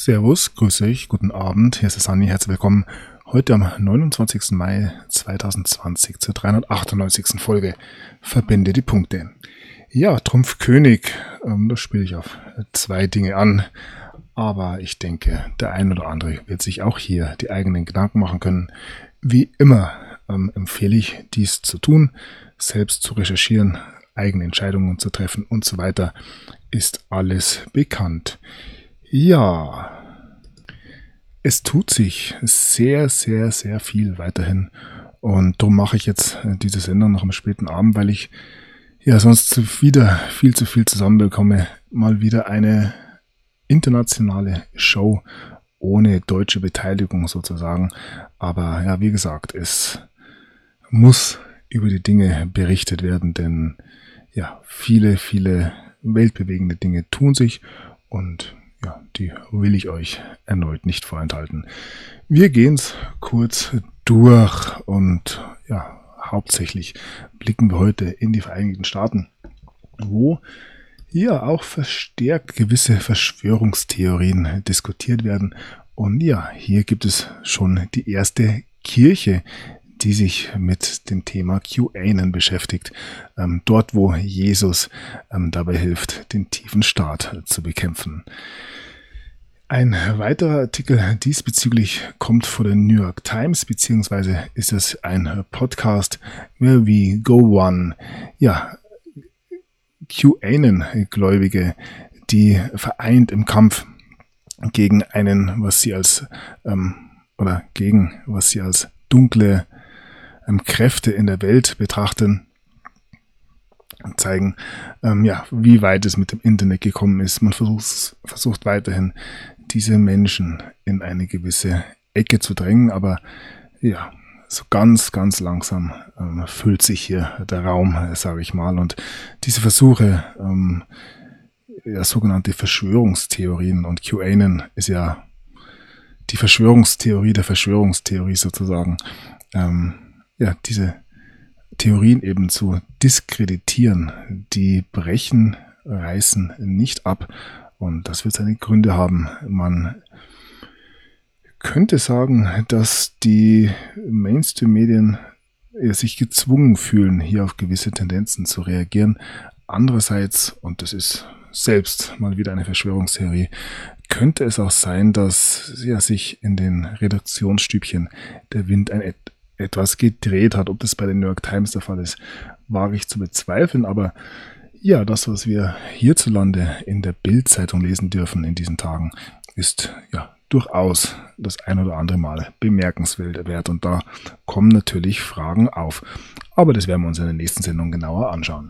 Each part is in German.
Servus, grüß euch, guten Abend, hier ist der Sunny, herzlich willkommen heute am 29. Mai 2020 zur 398. Folge Verbinde die Punkte. Ja, Trumpf König, das spiele ich auf zwei Dinge an, aber ich denke, der ein oder andere wird sich auch hier die eigenen Gedanken machen können. Wie immer empfehle ich dies zu tun, selbst zu recherchieren, eigene Entscheidungen zu treffen und so weiter, ist alles bekannt. Ja, es tut sich sehr, sehr, sehr viel weiterhin und darum mache ich jetzt diese Sendung noch am späten Abend, weil ich ja sonst wieder viel zu viel zusammenbekomme. Mal wieder eine internationale Show ohne deutsche Beteiligung sozusagen, aber ja, wie gesagt, es muss über die Dinge berichtet werden, denn ja, viele, viele weltbewegende Dinge tun sich und ja, die will ich euch erneut nicht vorenthalten. Wir gehen's kurz durch und ja, hauptsächlich blicken wir heute in die Vereinigten Staaten, wo hier auch verstärkt gewisse Verschwörungstheorien diskutiert werden. Und ja, hier gibt es schon die erste Kirche, die sich mit dem Thema QAnon beschäftigt, dort wo Jesus dabei hilft, den tiefen Staat zu bekämpfen. Ein weiterer Artikel diesbezüglich kommt von der New York Times, beziehungsweise ist es ein Podcast, wie Go One, ja, QAnon-Gläubige, die vereint im Kampf gegen was sie als dunkle Kräfte in der Welt betrachten, zeigen, wie weit es mit dem Internet gekommen ist. Man versucht weiterhin, diese Menschen in eine gewisse Ecke zu drängen, aber ja, so ganz, ganz langsam füllt sich hier der Raum, sage ich mal. Und diese Versuche, sogenannte Verschwörungstheorien, und QAnon ist ja die Verschwörungstheorie der Verschwörungstheorie sozusagen, diese Theorien eben zu diskreditieren, die reißen nicht ab. Und das wird seine Gründe haben. Man könnte sagen, dass die Mainstream-Medien sich gezwungen fühlen, hier auf gewisse Tendenzen zu reagieren. Andererseits, und das ist selbst mal wieder eine Verschwörungstheorie, könnte es auch sein, dass sich in den Redaktionsstübchen der Wind etwas gedreht hat. Ob das bei den New York Times der Fall ist, wage ich zu bezweifeln, aber ja, das, was wir hierzulande in der Bild-Zeitung lesen dürfen in diesen Tagen, ist ja durchaus das ein oder andere Mal bemerkenswert und da kommen natürlich Fragen auf. Aber das werden wir uns in der nächsten Sendung genauer anschauen.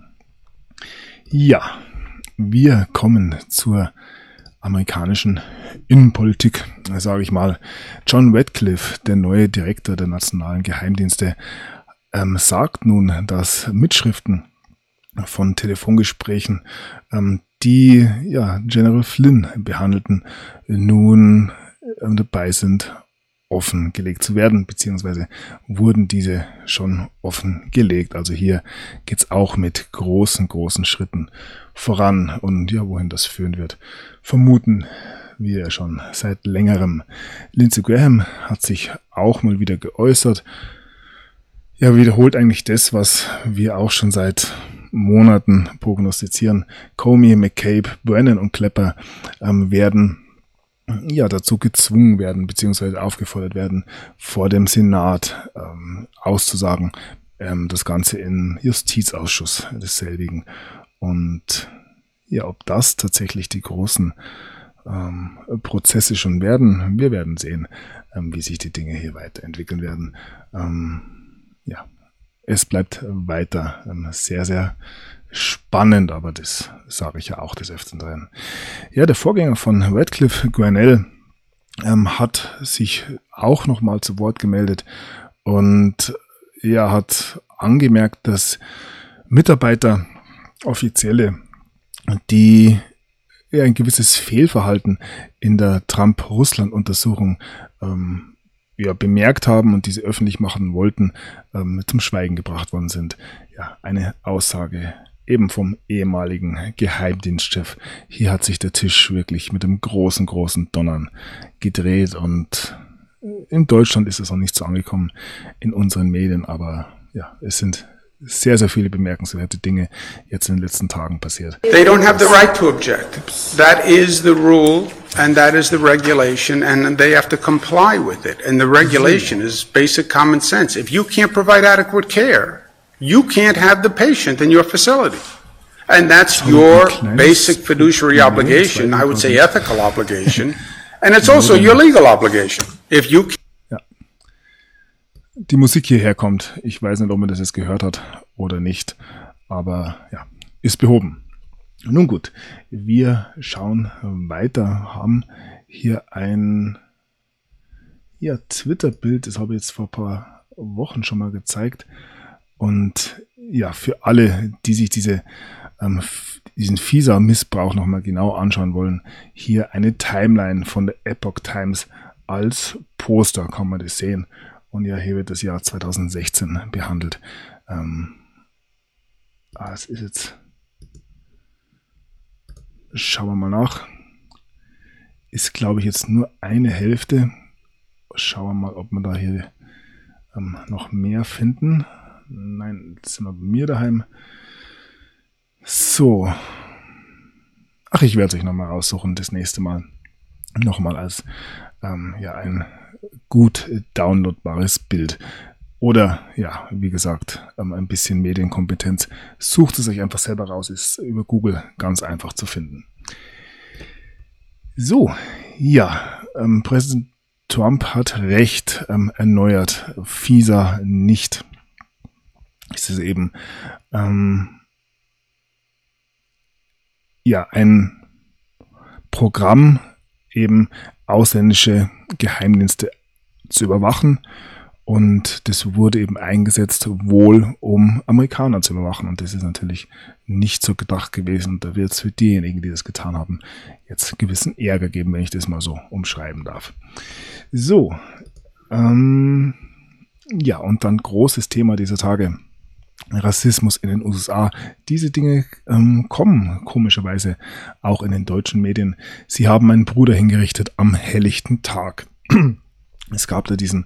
Ja, wir kommen zur amerikanischen Innenpolitik, sage ich mal. John Ratcliffe, der neue Direktor der nationalen Geheimdienste, sagt nun, dass Mitschriften von Telefongesprächen, die General Flynn behandelten, nun dabei sind, offengelegt zu werden, beziehungsweise wurden diese schon offengelegt. Also hier geht's auch mit großen, großen Schritten voran. Und ja, wohin das führen wird, vermuten wir schon seit längerem. Lindsey Graham hat sich auch mal wieder geäußert. Ja, wiederholt eigentlich das, was wir auch schon seit Monaten prognostizieren. Comey, McCabe, Brennan und Clapper werden dazu gezwungen werden, beziehungsweise aufgefordert werden, vor dem Senat auszusagen, das Ganze im Justizausschuss desselbigen. Und ja, ob das tatsächlich die großen Prozesse schon werden, wir werden sehen, wie sich die Dinge hier weiterentwickeln werden. Es bleibt weiter sehr, sehr spannend, aber das sage ich ja auch des Öfteren. Ja, der Vorgänger von Ratcliffe, Grenell, hat sich auch nochmal zu Wort gemeldet und hat angemerkt, dass Mitarbeiter, Offizielle, die ein gewisses Fehlverhalten in der Trump-Russland-Untersuchung bemerkt haben und diese öffentlich machen wollten, zum Schweigen gebracht worden sind. Ja, eine Aussage eben vom ehemaligen Geheimdienstchef. Hier hat sich der Tisch wirklich mit einem großen, großen Donnern gedreht und in Deutschland ist es noch nicht so angekommen in unseren Medien, aber ja, es sind sehr, sehr viele bemerkenswerte Dinge jetzt in den letzten Tagen passiert. They don't have the right to object. That is the rule and that is the regulation and they have to comply with it. And the regulation is basic common sense. If you can't provide adequate care, you can't have the patient in your facility. And that's your basic fiduciary obligation, I would say ethical obligation, and it's also your legal obligation. If you Die Musik hierher kommt. Ich weiß nicht, ob man das jetzt gehört hat oder nicht, aber ja, ist behoben. Nun gut, wir schauen weiter, haben hier ein Twitter-Bild, das habe ich jetzt vor ein paar Wochen schon mal gezeigt. Und ja, für alle, die sich diesen FISA-Missbrauch nochmal genau anschauen wollen, hier eine Timeline von der Epoch Times als Poster, kann man das sehen. Und ja, hier wird das Jahr 2016 behandelt. Es ist jetzt, schauen wir mal nach, ist glaube ich jetzt nur eine Hälfte. Schauen wir mal, ob wir da hier noch mehr finden. Nein, jetzt sind wir bei mir daheim. So. Ach, ich werde es euch nochmal raussuchen, das nächste Mal. Nochmal als ein gut downloadbares Bild. Oder, ja, wie gesagt, ein bisschen Medienkompetenz. Sucht es euch einfach selber raus, ist über Google ganz einfach zu finden. So, ja, Präsident Trump hat recht, erneuert FISA nicht. Es ist eben ein Programm, eben ausländische Geheimdienste zu überwachen. Und das wurde eben eingesetzt, wohl um Amerikaner zu überwachen. Und das ist natürlich nicht so gedacht gewesen. Und da wird es für diejenigen, die das getan haben, jetzt gewissen Ärger geben, wenn ich das mal so umschreiben darf. So, und dann großes Thema dieser Tage. Rassismus in den USA. Diese Dinge kommen komischerweise auch in den deutschen Medien. Sie haben einen Bruder hingerichtet am helllichten Tag. Es gab da diesen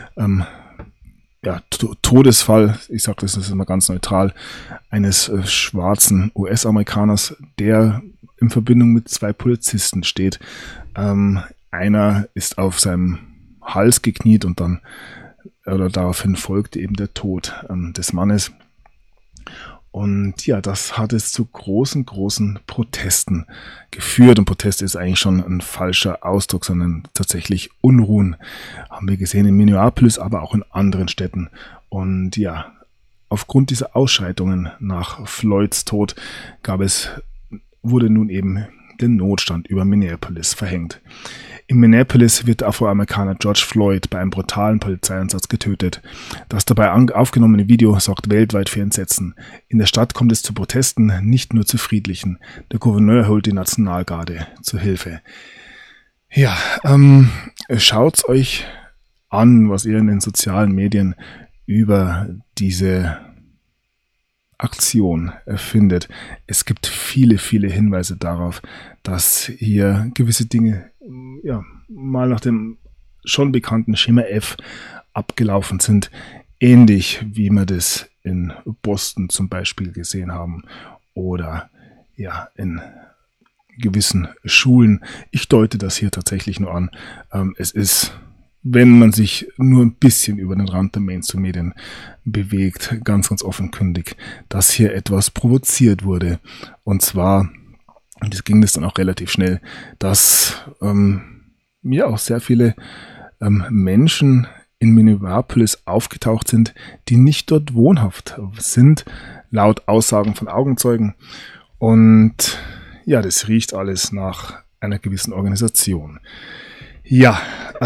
Todesfall, ich sage das ist immer ganz neutral, eines schwarzen US-Amerikaners, der in Verbindung mit 2 Polizisten steht. Einer ist auf seinem Hals gekniet und dann daraufhin folgte eben der Tod des Mannes. Und ja, das hat es zu großen Protesten geführt. Und Protest ist eigentlich schon ein falscher Ausdruck, sondern tatsächlich Unruhen. Haben wir gesehen in Minneapolis, aber auch in anderen Städten. Und ja, aufgrund dieser Ausschreitungen nach Floyds Tod wurde nun eben der Notstand über Minneapolis verhängt. In Minneapolis wird der Afroamerikaner George Floyd bei einem brutalen Polizeieinsatz getötet. Das dabei aufgenommene Video sorgt weltweit für Entsetzen. In der Stadt kommt es zu Protesten, nicht nur zu friedlichen. Der Gouverneur holt die Nationalgarde zur Hilfe. Ja, schaut's euch an, was ihr in den sozialen Medien über diese Aktion findet. Es gibt viele Hinweise darauf, dass hier gewisse Dinge mal nach dem schon bekannten Schema F abgelaufen sind, ähnlich wie wir das in Boston zum Beispiel gesehen haben oder in gewissen Schulen. Ich deute das hier tatsächlich nur an. Es ist, wenn man sich nur ein bisschen über den Rand der Mainstream-Medien bewegt, ganz offenkundig, dass hier etwas provoziert wurde. Und zwar, und das ging dann auch relativ schnell, dass auch sehr viele Menschen in Minneapolis aufgetaucht sind, die nicht dort wohnhaft sind, laut Aussagen von Augenzeugen. Und ja, das riecht alles nach einer gewissen Organisation. Ja,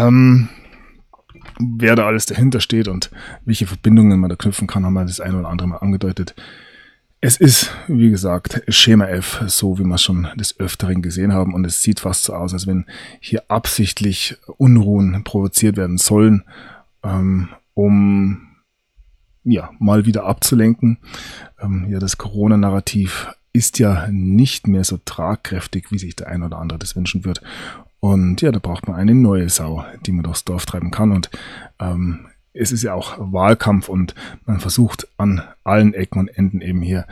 wer da alles dahinter steht und welche Verbindungen man da knüpfen kann, haben wir das ein oder andere Mal angedeutet. Es ist, wie gesagt, Schema F, so wie wir es schon des Öfteren gesehen haben. Und es sieht fast so aus, als wenn hier absichtlich Unruhen provoziert werden sollen, um ja, mal wieder abzulenken. Ja, das Corona-Narrativ ist ja nicht mehr so tragkräftig, wie sich der ein oder andere das wünschen wird. Und ja, da braucht man eine neue Sau, die man durchs Dorf treiben kann. Und es ist ja auch Wahlkampf und man versucht an allen Ecken und Enden eben hier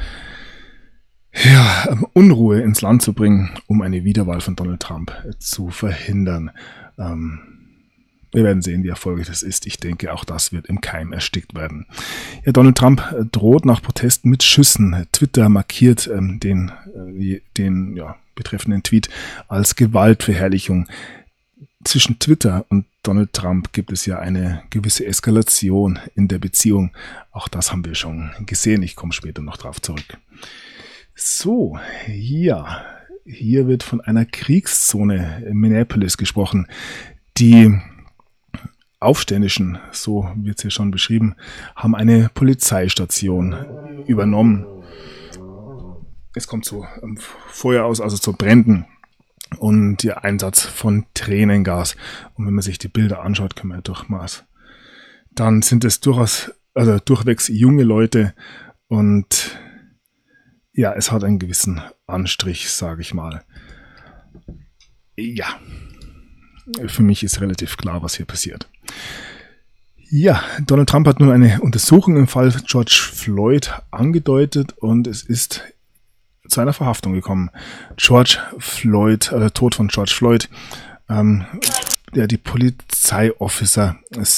Unruhe ins Land zu bringen, um eine Wiederwahl von Donald Trump zu verhindern. Wir werden sehen, wie erfolgreich das ist. Ich denke, auch das wird im Keim erstickt werden. Ja, Donald Trump droht nach Protesten mit Schüssen. Twitter markiert den betreffenden Tweet als Gewaltverherrlichung. Zwischen Twitter und Donald Trump gibt es ja eine gewisse Eskalation in der Beziehung. Auch das haben wir schon gesehen. Ich komme später noch drauf zurück. So, hier wird von einer Kriegszone in Minneapolis gesprochen. Die Aufständischen, so wird es hier schon beschrieben, haben eine Polizeistation übernommen. Es kommt zu Feuer aus, also zu Bränden und der Einsatz von Tränengas. Und wenn man sich die Bilder anschaut, können wir ja durchmaß. Dann sind es durchwegs junge Leute und ja, es hat einen gewissen Anstrich, sage ich mal. Ja, für mich ist relativ klar, was hier passiert. Ja, Donald Trump hat nun eine Untersuchung im Fall George Floyd angedeutet und es ist zu einer Verhaftung gekommen. Tod von George Floyd. Die Polizeiofficer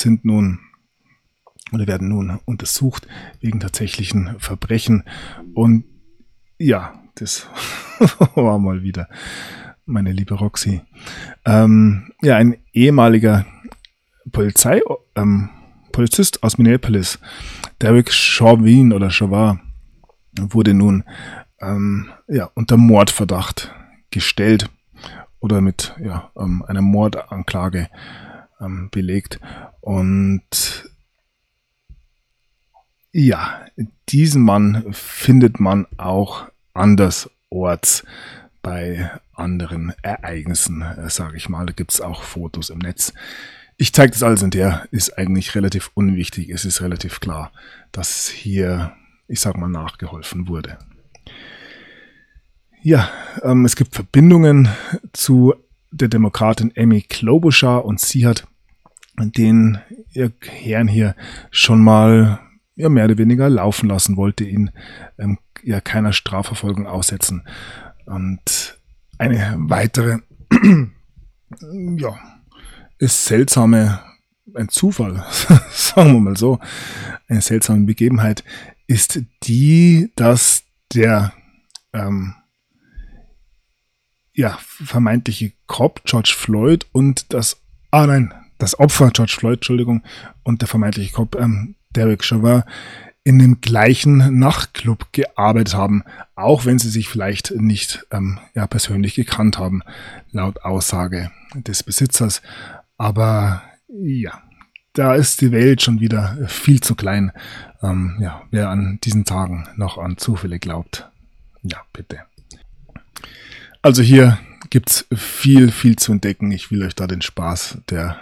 werden nun untersucht wegen tatsächlichen Verbrechen. Und ja, das war mal wieder meine liebe Roxy. Ein ehemaliger Polizist aus Minneapolis, Derek Chauvin wurde nun unter Mordverdacht gestellt oder mit einer Mordanklage belegt. Und ja, diesen Mann findet man auch andersorts bei anderen Ereignissen, sage ich mal. Da gibt es auch Fotos im Netz. Ich zeige das alles und der ist eigentlich relativ unwichtig. Es ist relativ klar, dass hier, nachgeholfen wurde. Ja, es gibt Verbindungen zu der Demokratin Amy Klobuchar und sie hat den Herrn hier schon mal mehr oder weniger laufen lassen, wollte ihn keiner Strafverfolgung aussetzen. Und eine weitere ist ein Zufall, sagen wir mal so, eine seltsame Begebenheit ist die, dass der vermeintliche Cop George Floyd und das Opfer George Floyd, Entschuldigung, und der vermeintliche Cop Derek Chauvin in dem gleichen Nachtclub gearbeitet haben, auch wenn sie sich vielleicht nicht persönlich gekannt haben, laut Aussage des Besitzers. Aber ja, da ist die Welt schon wieder viel zu klein. Wer an diesen Tagen noch an Zufälle glaubt, ja, bitte. Also hier gibt's viel, viel zu entdecken. Ich will euch da den Spaß der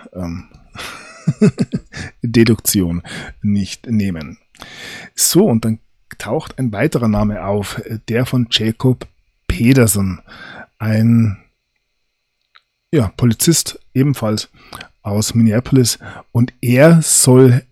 Deduktion nicht nehmen. So, und dann taucht ein weiterer Name auf, der von Jacob Pedersen, ein Polizist ebenfalls aus Minneapolis, und er soll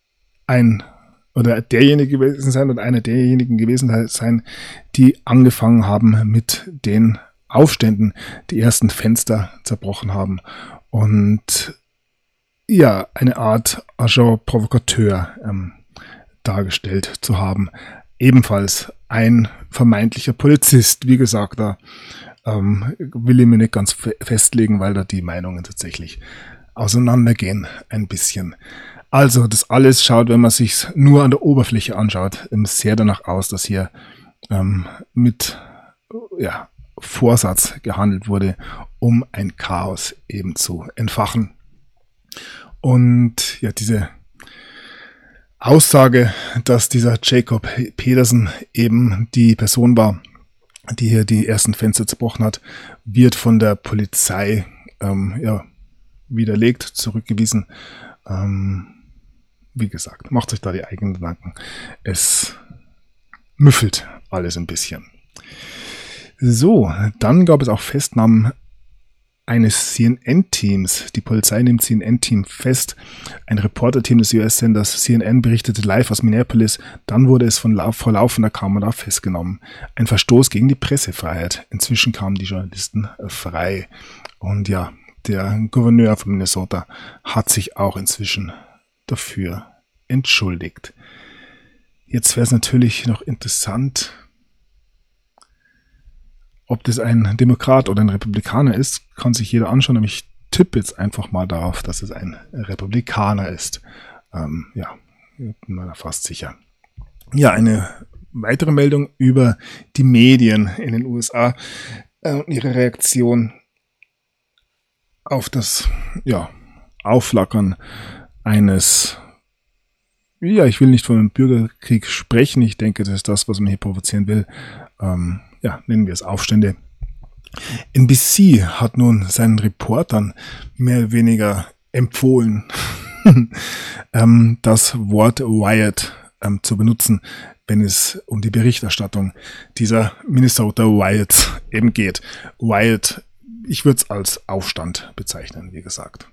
einer derjenigen gewesen sein, die angefangen haben mit den Aufständen, die ersten Fenster zerbrochen haben und eine Art Agent Provocateur dargestellt zu haben. Ebenfalls ein vermeintlicher Polizist. Wie gesagt, da will ich mir nicht ganz festlegen, weil da die Meinungen tatsächlich auseinandergehen ein bisschen. Also das alles schaut, wenn man sich nur an der Oberfläche anschaut, sehr danach aus, dass hier mit Vorsatz gehandelt wurde, um ein Chaos eben zu entfachen. Und diese Aussage, dass dieser Jacob Pedersen eben die Person war, die hier die ersten Fenster zerbrochen hat, wird von der Polizei widerlegt, zurückgewiesen. wie gesagt, macht euch da die eigenen Gedanken. Es müffelt alles ein bisschen. So, dann gab es auch Festnahmen eines CNN-Teams. Die Polizei nimmt CNN-Team fest. Ein Reporter-Team des US-Senders CNN berichtete live aus Minneapolis. Dann wurde es vor laufender Kamera festgenommen. Ein Verstoß gegen die Pressefreiheit. Inzwischen kamen die Journalisten frei. Und ja, der Gouverneur von Minnesota hat sich auch inzwischen dafür entschuldigt. Jetzt wäre es natürlich noch interessant, ob das ein Demokrat oder ein Republikaner ist, kann sich jeder anschauen, aber ich tippe jetzt einfach mal darauf, dass es ein Republikaner ist. Ja, bin mir da fast sicher. Ja, eine weitere Meldung über die Medien in den USA und ihre Reaktion auf das Aufflackern eines, ich will nicht von einem Bürgerkrieg sprechen, ich denke, das ist das, was man hier provozieren will, nennen wir es Aufstände. NBC hat nun seinen Reportern mehr oder weniger empfohlen, das Wort Riot zu benutzen, wenn es um die Berichterstattung dieser Minnesota Riots eben geht. Riot, ich würde es als Aufstand bezeichnen, wie gesagt.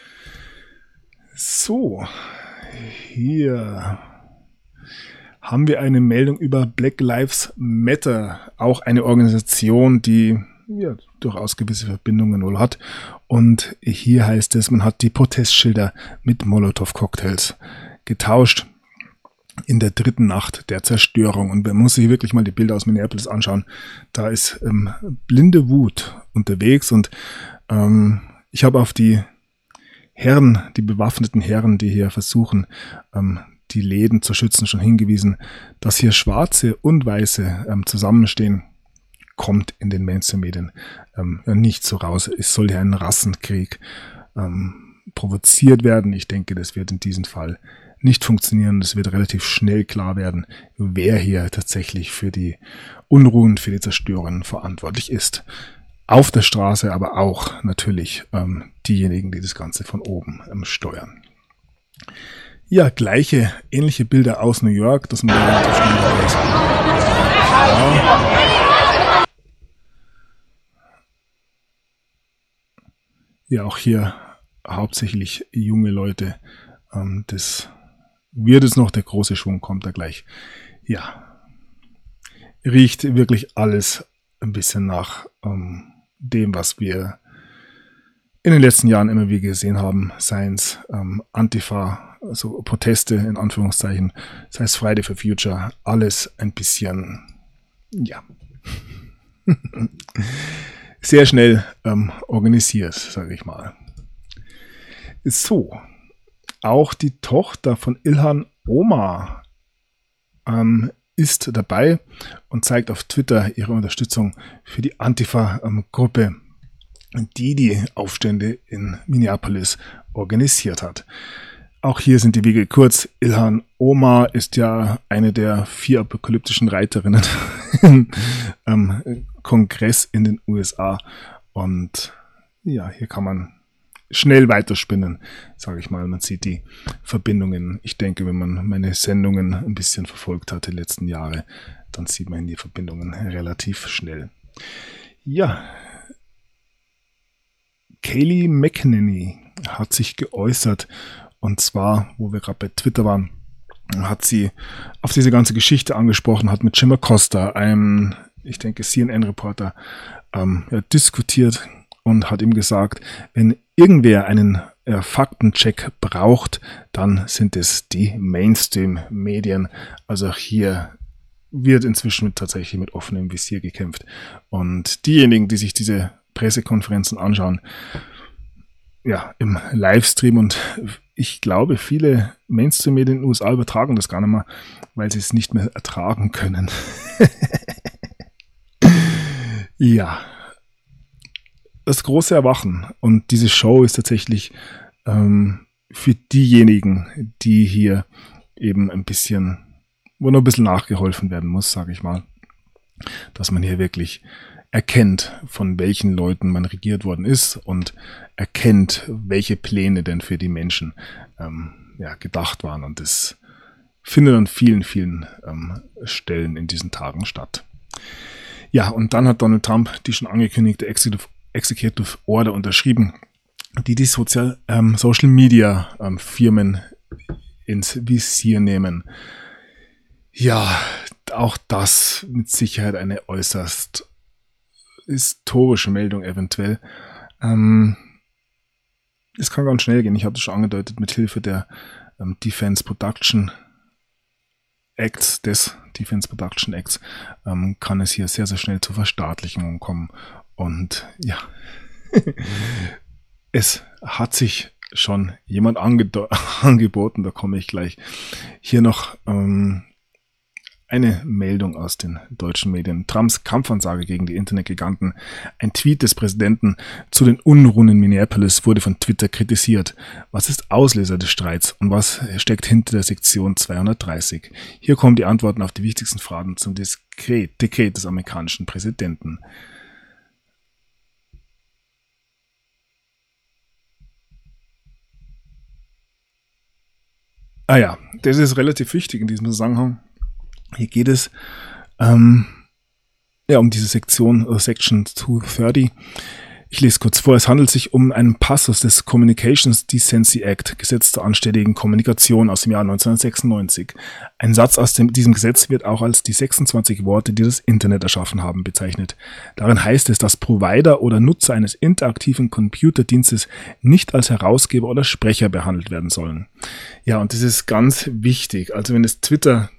So, hier haben wir eine Meldung über Black Lives Matter, auch eine Organisation, die durchaus gewisse Verbindungen wohl hat. Und hier heißt es, man hat die Protestschilder mit Molotow-Cocktails getauscht in der dritten Nacht der Zerstörung. Und man muss sich wirklich mal die Bilder aus Minneapolis anschauen. Da ist blinde Wut unterwegs und ich habe auf die Herren, die bewaffneten Herren, die hier versuchen, die Läden zu schützen, schon hingewiesen, dass hier Schwarze und Weiße zusammenstehen, kommt in den Mainstream-Medien nicht so raus. Es soll ja ein Rassenkrieg provoziert werden. Ich denke, das wird in diesem Fall nicht funktionieren. Es wird relativ schnell klar werden, wer hier tatsächlich für die Unruhen, für die Zerstörungen verantwortlich ist. Auf der Straße, aber auch natürlich diejenigen, die das Ganze von oben steuern. Ja, ähnliche Bilder aus New York, dass man relativ schnell weiß. Ja, auch hier hauptsächlich junge Leute. Das wird es noch, der große Schwung kommt da gleich. Ja, riecht wirklich alles ein bisschen nach dem, was wir in den letzten Jahren immer wieder gesehen haben, seien es Antifa, also Proteste in Anführungszeichen, sei es Friday for Future, alles ein bisschen, sehr schnell organisiert, sage ich mal. So, auch die Tochter von Ilhan Omar ist dabei und zeigt auf Twitter ihre Unterstützung für die Antifa-Gruppe, die Aufstände in Minneapolis organisiert hat. Auch hier sind die Wege kurz. Ilhan Omar ist ja eine der 4 apokalyptischen Reiterinnen am Kongress in den USA. Und ja, hier kann man schnell weiterspinnen, sage ich mal. Man sieht die Verbindungen. Ich denke, wenn man meine Sendungen ein bisschen verfolgt hat die letzten Jahre, dann sieht man die Verbindungen relativ schnell. Ja, Kayleigh McEnany hat sich geäußert. Und zwar, wo wir gerade bei Twitter waren, hat sie auf diese ganze Geschichte angesprochen, hat mit Jim Acosta, einem, ich denke, CNN-Reporter, diskutiert und hat ihm gesagt, wenn irgendwer einen Faktencheck braucht, dann sind es die Mainstream-Medien. Also hier wird inzwischen tatsächlich mit offenem Visier gekämpft. Und diejenigen, die sich diese Pressekonferenzen anschauen, im Livestream, und ich glaube, viele Mainstream-Medien in den USA übertragen das gar nicht mehr, weil sie es nicht mehr ertragen können. Ja, das große Erwachen, und diese Show ist tatsächlich für diejenigen, die hier eben wo noch ein bisschen nachgeholfen werden muss, sage ich mal, dass man hier wirklich erkennt, von welchen Leuten man regiert worden ist und erkennt, welche Pläne denn für die Menschen gedacht waren. Und das findet an vielen, vielen Stellen in diesen Tagen statt. Ja, und dann hat Donald Trump die schon angekündigte Executive Order unterschrieben, die Social Media Firmen ins Visier nehmen. Ja, auch das mit Sicherheit eine äußerst historische Meldung eventuell. Es kann ganz schnell gehen. Ich habe es schon angedeutet, mit Hilfe der Defense Production Acts, kann es hier sehr, sehr schnell zu Verstaatlichungen kommen. Und ja, es hat sich schon jemand angeboten, da komme ich gleich. Hier noch eine Meldung aus den deutschen Medien. Trumps Kampfansage gegen die Internetgiganten. Ein Tweet des Präsidenten zu den Unruhen in Minneapolis wurde von Twitter kritisiert. Was ist Auslöser des Streits und was steckt hinter der Sektion 230? Hier kommen die Antworten auf die wichtigsten Fragen zum Dekret des amerikanischen Präsidenten. Ja, das ist relativ wichtig in diesem Zusammenhang. Hier geht es um diese Section 230. Ich lese kurz vor. Es handelt sich um einen Passus des Communications Decency Act, Gesetz zur anständigen Kommunikation aus dem Jahr 1996. Ein Satz aus diesem Gesetz wird auch als die 26 Worte, die das Internet erschaffen haben, bezeichnet. Darin heißt es, dass Provider oder Nutzer eines interaktiven Computerdienstes nicht als Herausgeber oder Sprecher behandelt werden sollen. Ja, und das ist ganz wichtig. Also wenn das Twitter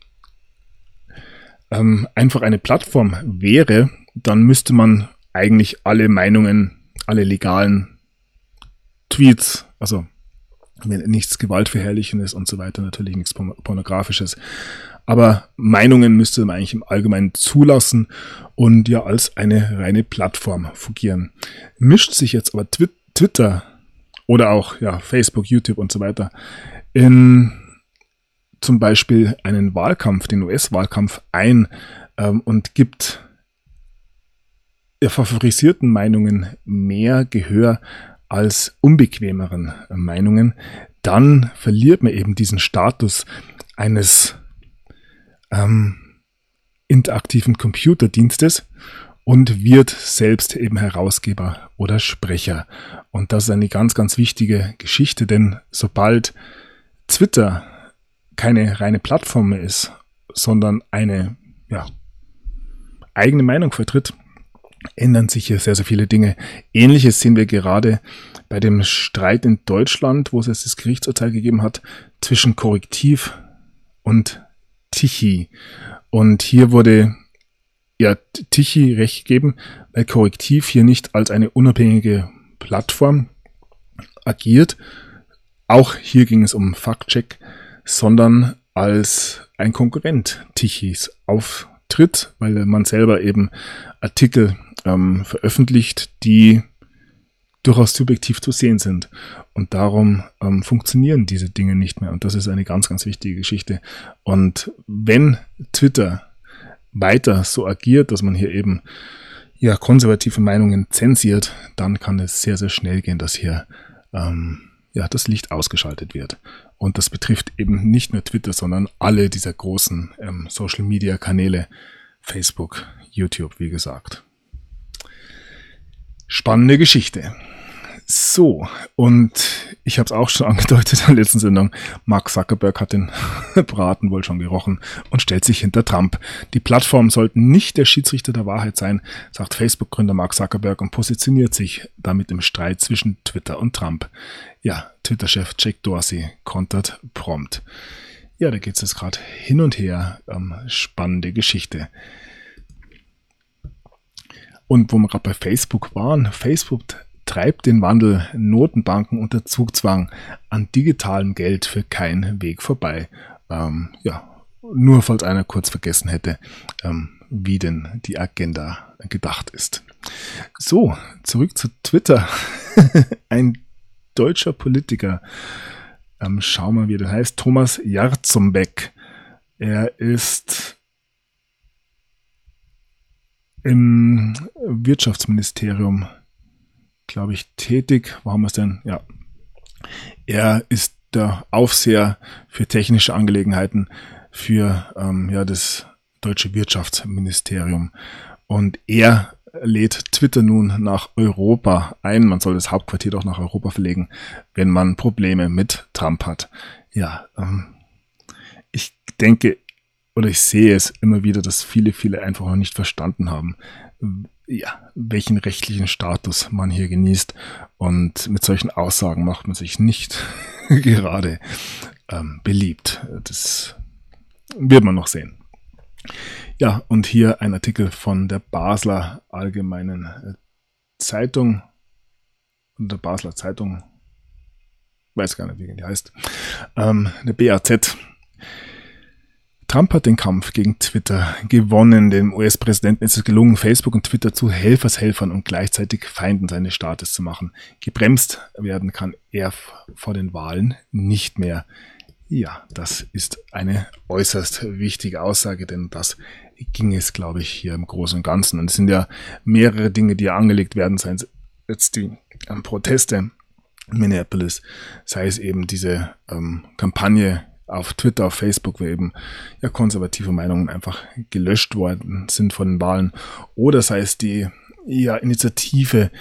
einfach eine Plattform wäre, dann müsste man eigentlich alle Meinungen, alle legalen Tweets, also wenn nichts Gewaltverherrlichendes und so weiter, natürlich nichts Pornografisches, aber Meinungen müsste man eigentlich im Allgemeinen zulassen und ja als eine reine Plattform fungieren. Mischt sich jetzt aber Twitter oder auch Facebook, YouTube und so weiter in zum Beispiel einen Wahlkampf, den US-Wahlkampf ein und gibt favorisierten Meinungen mehr Gehör als unbequemeren Meinungen, dann verliert man eben diesen Status eines interaktiven Computerdienstes und wird selbst eben Herausgeber oder Sprecher. Und das ist eine ganz, ganz wichtige Geschichte, denn sobald Twitter keine reine Plattform mehr ist, sondern eine eigene Meinung vertritt, ändern sich hier sehr, sehr viele Dinge. Ähnliches sehen wir gerade bei dem Streit in Deutschland, wo es jetzt das Gerichtsurteil gegeben hat, zwischen Korrektiv und Tichy. Und hier wurde Tichy recht gegeben, weil Korrektiv hier nicht als eine unabhängige Plattform agiert. Auch hier ging es um Faktcheck, sondern als ein Konkurrent Tichys auftritt, weil man selber eben Artikel veröffentlicht, die durchaus subjektiv zu sehen sind. Und darum funktionieren diese Dinge nicht mehr. Und das ist eine ganz, ganz wichtige Geschichte. Und wenn Twitter weiter so agiert, dass man hier eben konservative Meinungen zensiert, dann kann es sehr, sehr schnell gehen, dass hier das Licht ausgeschaltet wird. Und das betrifft eben nicht nur Twitter, sondern alle dieser großen Social-Media-Kanäle, Facebook, YouTube, wie gesagt. Spannende Geschichte. So, und ich habe es auch schon angedeutet in der letzten Sendung, Mark Zuckerberg hat den Braten wohl schon gerochen und stellt sich hinter Trump. Die Plattformen sollten nicht der Schiedsrichter der Wahrheit sein, sagt Facebook-Gründer Mark Zuckerberg und positioniert sich damit im Streit zwischen Twitter und Trump. Ja, Twitter-Chef Jack Dorsey kontert prompt. Ja, da geht es jetzt gerade hin und her. Spannende Geschichte. Und wo wir gerade bei Facebook waren, Facebook treibt den Wandel Notenbanken unter Zugzwang, an digitalem Geld für keinen Weg vorbei. Nur falls einer kurz vergessen hätte, wie denn die Agenda gedacht ist. So, zurück zu Twitter. Ein deutscher Politiker, schauen wir mal, wie der heißt, Thomas Jarzombeck. Er ist im Wirtschaftsministerium, glaube ich, tätig. Wo haben wir es denn? Ja. Er ist der Aufseher für technische Angelegenheiten für das deutsche Wirtschaftsministerium. Und er lädt Twitter nun nach Europa ein. Man soll das Hauptquartier doch nach Europa verlegen, wenn man Probleme mit Trump hat. Ja, ich denke oder ich sehe es immer wieder, dass viele einfach noch nicht verstanden haben, welchen rechtlichen Status man hier genießt. Und mit solchen Aussagen macht man sich nicht gerade beliebt. Das wird man noch sehen. Ja, und hier ein Artikel von der Basler Allgemeinen Zeitung, der Basler Zeitung, weiß gar nicht, wie die heißt, der BAZ. Trump hat den Kampf gegen Twitter gewonnen. Dem US-Präsidenten ist es gelungen, Facebook und Twitter zu Helfershelfern und gleichzeitig Feinden seines Staates zu machen. Gebremst werden kann er vor den Wahlen nicht mehr. Ja, das ist eine äußerst wichtige Aussage, denn das ging es, glaube ich, hier im Großen und Ganzen. Und es sind ja mehrere Dinge, die angelegt werden, seien es jetzt die Proteste in Minneapolis, sei es eben diese Kampagne auf Twitter, auf Facebook, wo eben konservative Meinungen einfach gelöscht worden sind von den Wahlen, oder sei es die Initiative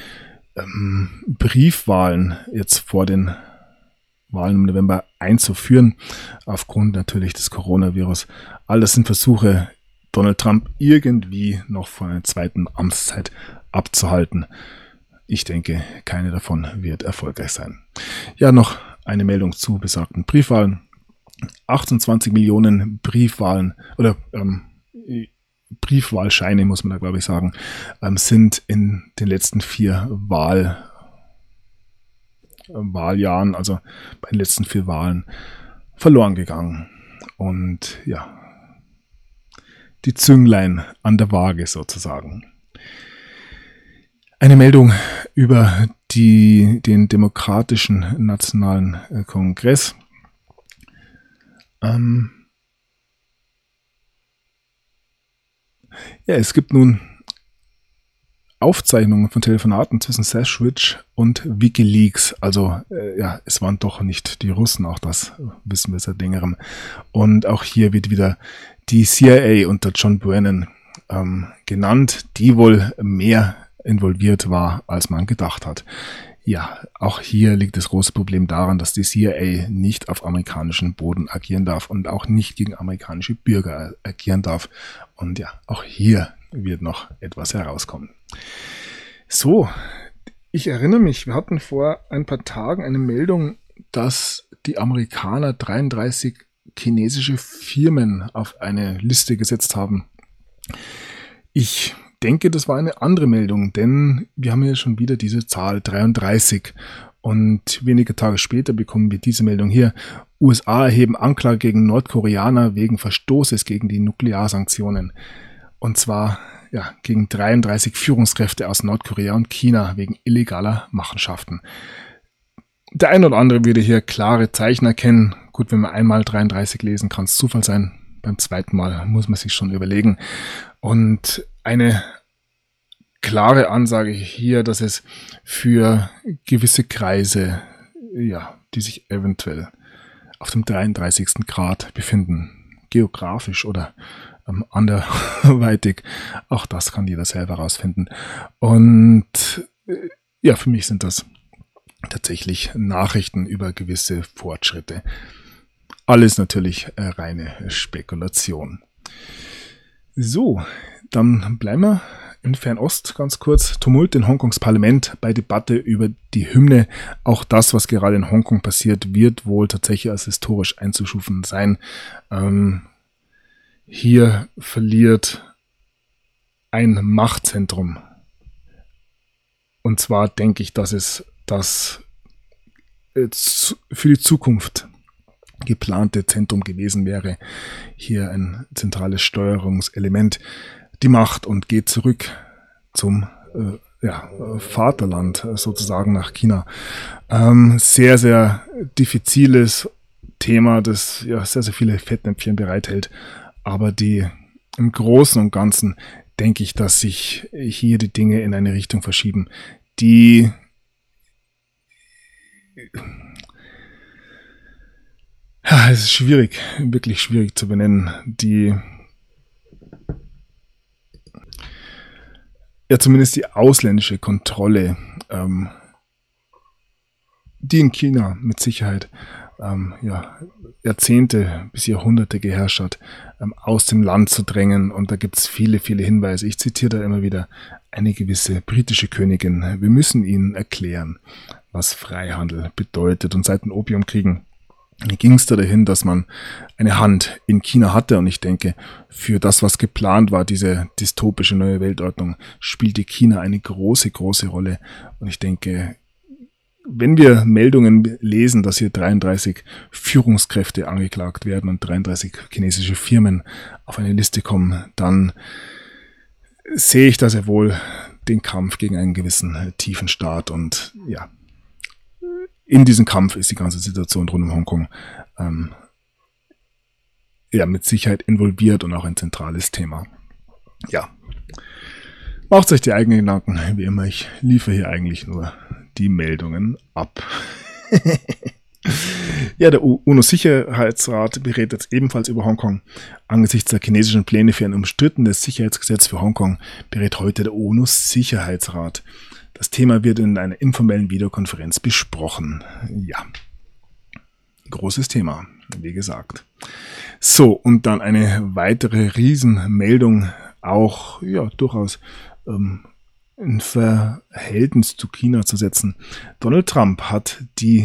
Briefwahlen jetzt vor den Wahlen im November einzuführen, aufgrund natürlich des Coronavirus. All das sind Versuche, Donald Trump irgendwie noch von einer zweiten Amtszeit abzuhalten. Ich denke, keine davon wird erfolgreich sein. Ja, noch eine Meldung zu besagten Briefwahlen. 28 Millionen Briefwahlen oder Briefwahlscheine, muss man da glaube ich sagen, sind in den letzten 4 Wahljahren, also bei den letzten 4 Wahlen, verloren gegangen. Und ja, die Zünglein an der Waage sozusagen. Eine Meldung über den Demokratischen Nationalen Kongress. Es gibt nun Aufzeichnungen von Telefonaten zwischen Sashwitch und WikiLeaks. Also es waren doch nicht die Russen, auch das wissen wir seit längerem. Und auch hier wird wieder die CIA unter John Brennan genannt, die wohl mehr involviert war, als man gedacht hat. Ja, auch hier liegt das große Problem daran, dass die CIA nicht auf amerikanischem Boden agieren darf und auch nicht gegen amerikanische Bürger agieren darf. Und ja, auch hier wird noch etwas herauskommen. So, ich erinnere mich, wir hatten vor ein paar Tagen eine Meldung, dass die Amerikaner 33 chinesische Firmen auf eine Liste gesetzt haben. Ich denke, das war eine andere Meldung, denn wir haben ja schon wieder diese Zahl 33 und wenige Tage später bekommen wir diese Meldung hier. USA erheben Anklage gegen Nordkoreaner wegen Verstoßes gegen die Nuklearsanktionen. Und zwar gegen 33 Führungskräfte aus Nordkorea und China wegen illegaler Machenschaften. Der ein oder andere würde hier klare Zeichen erkennen. Gut, wenn man einmal 33 lesen, kann es Zufall sein. Beim zweiten Mal muss man sich schon überlegen. Und eine klare Ansage hier, dass es für gewisse Kreise, die sich eventuell auf dem 33. Grad befinden, geografisch oder anderweitig, auch das kann jeder selber herausfinden. Und für mich sind das tatsächlich Nachrichten über gewisse Fortschritte. Alles natürlich reine Spekulation. So, dann bleiben wir in Fernost ganz kurz. Tumult in Hongkongs Parlament bei Debatte über die Hymne. Auch das, was gerade in Hongkong passiert, wird wohl tatsächlich als historisch einzustufen sein. Hier verliert ein Machtzentrum. Und zwar denke ich, dass es das für die Zukunft geplante Zentrum gewesen wäre. Hier ein zentrales Steuerungselement. Die Macht und geht zurück zum Vaterland, sozusagen nach China. Sehr, sehr diffiziles Thema, das sehr, sehr viele Fettnäpfchen bereithält, aber die im Großen und Ganzen denke ich, dass sich hier die Dinge in eine Richtung verschieben, die es ist schwierig, wirklich schwierig zu benennen, die zumindest die ausländische Kontrolle, die in China mit Sicherheit Jahrzehnte bis Jahrhunderte geherrscht hat, aus dem Land zu drängen. Und da gibt es viele, viele Hinweise. Ich zitiere da immer wieder eine gewisse britische Königin. Wir müssen ihnen erklären, was Freihandel bedeutet. Und seit den Opiumkriegen ging es da dahin, dass man eine Hand in China hatte. Und ich denke, für das, was geplant war, diese dystopische neue Weltordnung, spielte China eine große, große Rolle. Und ich denke, wenn wir Meldungen lesen, dass hier 33 Führungskräfte angeklagt werden und 33 chinesische Firmen auf eine Liste kommen, dann sehe ich da sehr wohl den Kampf gegen einen gewissen tiefen Staat. Und ja, in diesem Kampf ist die ganze Situation rund um Hongkong mit Sicherheit involviert und auch ein zentrales Thema. Ja, macht euch die eigenen Gedanken. Wie immer, ich liefere hier eigentlich nur die Meldungen ab. Ja, der UNO-Sicherheitsrat berät jetzt ebenfalls über Hongkong. Angesichts der chinesischen Pläne für ein umstrittenes Sicherheitsgesetz für Hongkong berät heute der UNO-Sicherheitsrat. Das Thema wird in einer informellen Videokonferenz besprochen. Ja, großes Thema, wie gesagt. So, und dann eine weitere Riesenmeldung, auch durchaus in Verhältnis zu China zu setzen. Donald Trump hat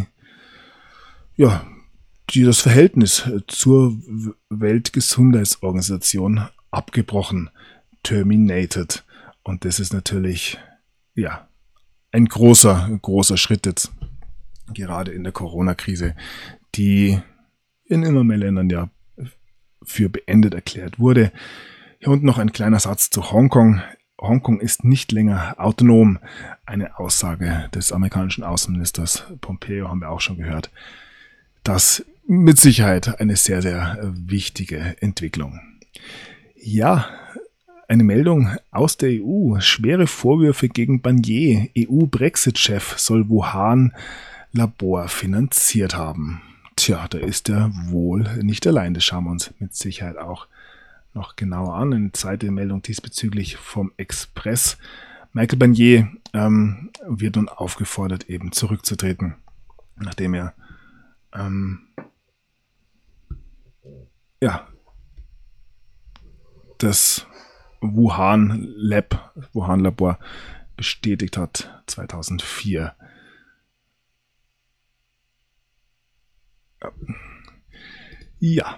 das Verhältnis zur Weltgesundheitsorganisation abgebrochen, terminated. Und das ist natürlich, ein großer, großer Schritt jetzt, gerade in der Corona-Krise, die in immer mehr Ländern für beendet erklärt wurde. Hier unten noch ein kleiner Satz zu Hongkong. Hongkong ist nicht länger autonom. Eine Aussage des amerikanischen Außenministers Pompeo haben wir auch schon gehört. Das mit Sicherheit eine sehr, sehr wichtige Entwicklung. Ja, eine Meldung aus der EU. Schwere Vorwürfe gegen Barnier. EU-Brexit-Chef soll Wuhan-Labor finanziert haben. Tja, da ist er wohl nicht allein. Das schauen wir uns mit Sicherheit auch noch genauer an. Eine zweite Meldung diesbezüglich vom Express. Michael Barnier wird nun aufgefordert, eben zurückzutreten, nachdem er das Wuhan-Labor bestätigt hat 2004. Ja.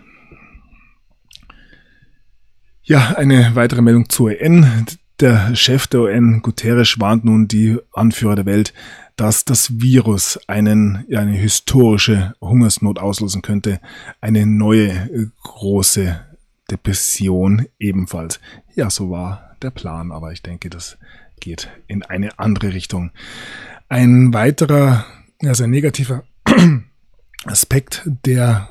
Ja, eine weitere Meldung zur UN. Der Chef der UN, Guterres, warnt nun die Anführer der Welt, dass das Virus eine historische Hungersnot auslösen könnte. Eine neue große Depression ebenfalls. Ja, so war der Plan, aber ich denke, das geht in eine andere Richtung. Ein weiterer, sehr negativer Aspekt der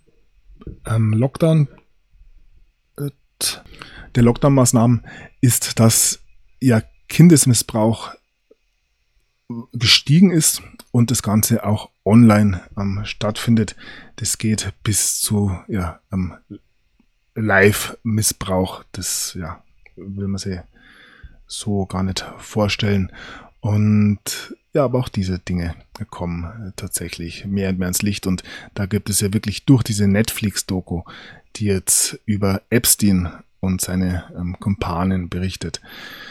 Lockdown-Maßnahmen ist, dass Kindesmissbrauch gestiegen ist und das Ganze auch online stattfindet. Das geht bis zu Live-Missbrauch. Das will man sich so gar nicht vorstellen. Und aber auch diese Dinge kommen tatsächlich mehr und mehr ans Licht. Und da gibt es ja wirklich durch diese Netflix-Doku, die jetzt über Epstein und seine Kumpanen berichtet.